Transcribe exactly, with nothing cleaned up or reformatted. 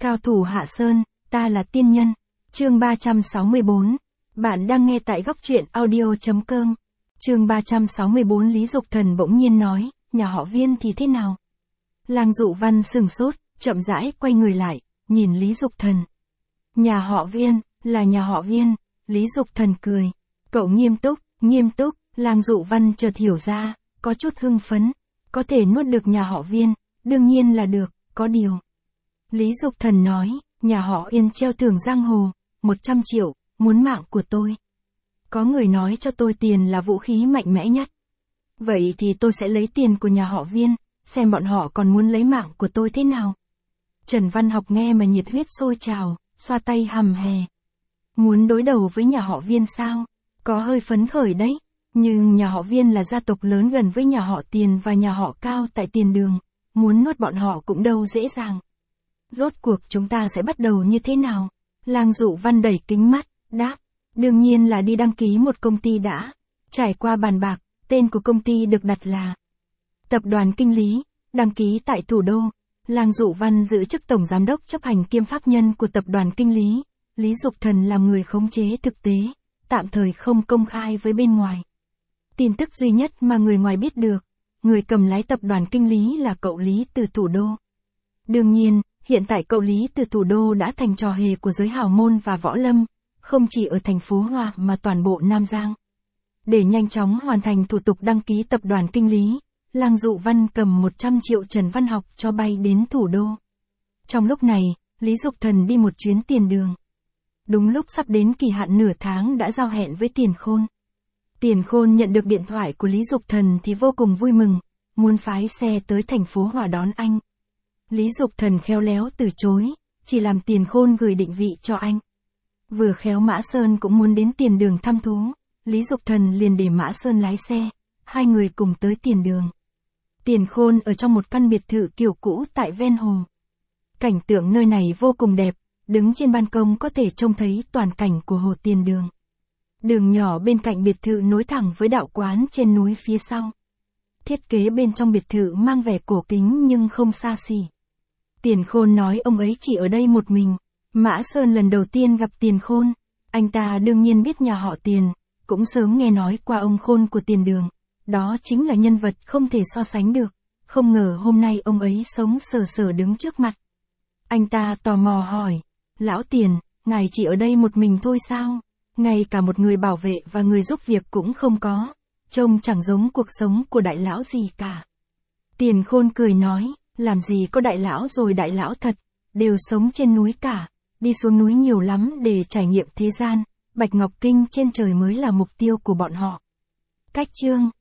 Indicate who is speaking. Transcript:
Speaker 1: Cao thủ Hạ Sơn, ta là tiên nhân. Chương ba trăm sáu mươi bốn. Bạn đang nghe tại góc truyện audio chấm com. Chương ba trăm sáu mươi bốn. Lý Dục Thần bỗng nhiên nói, nhà họ Viên thì thế nào? Lang Dụ Văn sừng sốt, chậm rãi quay người lại, nhìn Lý Dục Thần. Nhà họ Viên, là nhà họ Viên. Lý Dục Thần cười. Cậu nghiêm túc, nghiêm túc. Lang Dụ Văn chợt hiểu ra, có chút hưng phấn. Có thể nuốt được nhà họ Viên, đương nhiên là được, có điều. Lý Dục Thần nói, nhà họ Yên treo thưởng giang hồ, một trăm triệu, muốn mạng của tôi. Có người nói cho tôi tiền là vũ khí mạnh mẽ nhất. Vậy thì tôi sẽ lấy tiền của nhà họ Viên, xem bọn họ còn muốn lấy mạng của tôi thế nào. Trần Văn Học nghe mà nhiệt huyết sôi trào, xoa tay hầm hè. Muốn đối đầu với nhà họ Viên sao? Có hơi phấn khởi đấy. Nhưng nhà họ Viên là gia tộc lớn gần với nhà họ Tiền và nhà họ Cao tại Tiền Đường. Muốn nuốt bọn họ cũng đâu dễ dàng. Rốt cuộc chúng ta sẽ bắt đầu như thế nào? Lang Dụ Văn đẩy kính mắt, đáp. Đương nhiên là đi đăng ký một công ty đã. Trải qua bàn bạc, tên của công ty được đặt là Tập đoàn Kinh Lý, đăng ký tại thủ đô. Lang Dụ Văn giữ chức tổng giám đốc chấp hành kiêm pháp nhân của Tập đoàn Kinh Lý. Lý Dục Thần làm người khống chế thực tế, tạm thời không công khai với bên ngoài. Tin tức duy nhất mà người ngoài biết được, người cầm lái Tập đoàn Kinh Lý là cậu Lý từ thủ đô. Đương nhiên, hiện tại cậu Lý từ thủ đô đã thành trò hề của giới hào môn và võ lâm, không chỉ ở thành phố Hoa mà toàn bộ Nam Giang. Để nhanh chóng hoàn thành thủ tục đăng ký Tập đoàn Kinh Lý, Lang Dụ Văn cầm một trăm triệu Trần Văn Học cho bay đến thủ đô. Trong lúc này, Lý Dục Thần đi một chuyến Tiền Đường. Đúng lúc sắp đến kỳ hạn nửa tháng đã giao hẹn với Tiền Khôn. Tiền Khôn nhận được điện thoại của Lý Dục Thần thì vô cùng vui mừng, muốn phái xe tới thành phố Hòa đón anh. Lý Dục Thần khéo léo từ chối, chỉ làm Tiền Khôn gửi định vị cho anh. Vừa khéo Mã Sơn cũng muốn đến Tiền Đường thăm thú, Lý Dục Thần liền để Mã Sơn lái xe, hai người cùng tới Tiền Đường. Tiền Khôn ở trong một căn biệt thự kiểu cũ tại ven hồ. Cảnh tượng nơi này vô cùng đẹp, đứng trên ban công có thể trông thấy toàn cảnh của hồ Tiền Đường. Đường nhỏ bên cạnh biệt thự nối thẳng với đạo quán trên núi phía sau. Thiết kế bên trong biệt thự mang vẻ cổ kính nhưng không xa xỉ. Tiền Khôn nói ông ấy chỉ ở đây một mình. Mã Sơn lần đầu tiên gặp Tiền Khôn, anh ta đương nhiên biết nhà họ Tiền, cũng sớm nghe nói qua ông Khôn của Tiền Đường. Đó chính là nhân vật không thể so sánh được, không ngờ hôm nay ông ấy sống sờ sờ đứng trước mặt. Anh ta tò mò hỏi, lão Tiền, ngài chỉ ở đây một mình thôi sao? Ngay cả một người bảo vệ và người giúp việc cũng không có, trông chẳng giống cuộc sống của đại lão gì cả. Tiền Khôn cười nói, làm gì có đại lão rồi đại lão thật, đều sống trên núi cả, đi xuống núi nhiều lắm để trải nghiệm thế gian, Bạch Ngọc Kinh trên trời mới là mục tiêu của bọn họ. Cách chương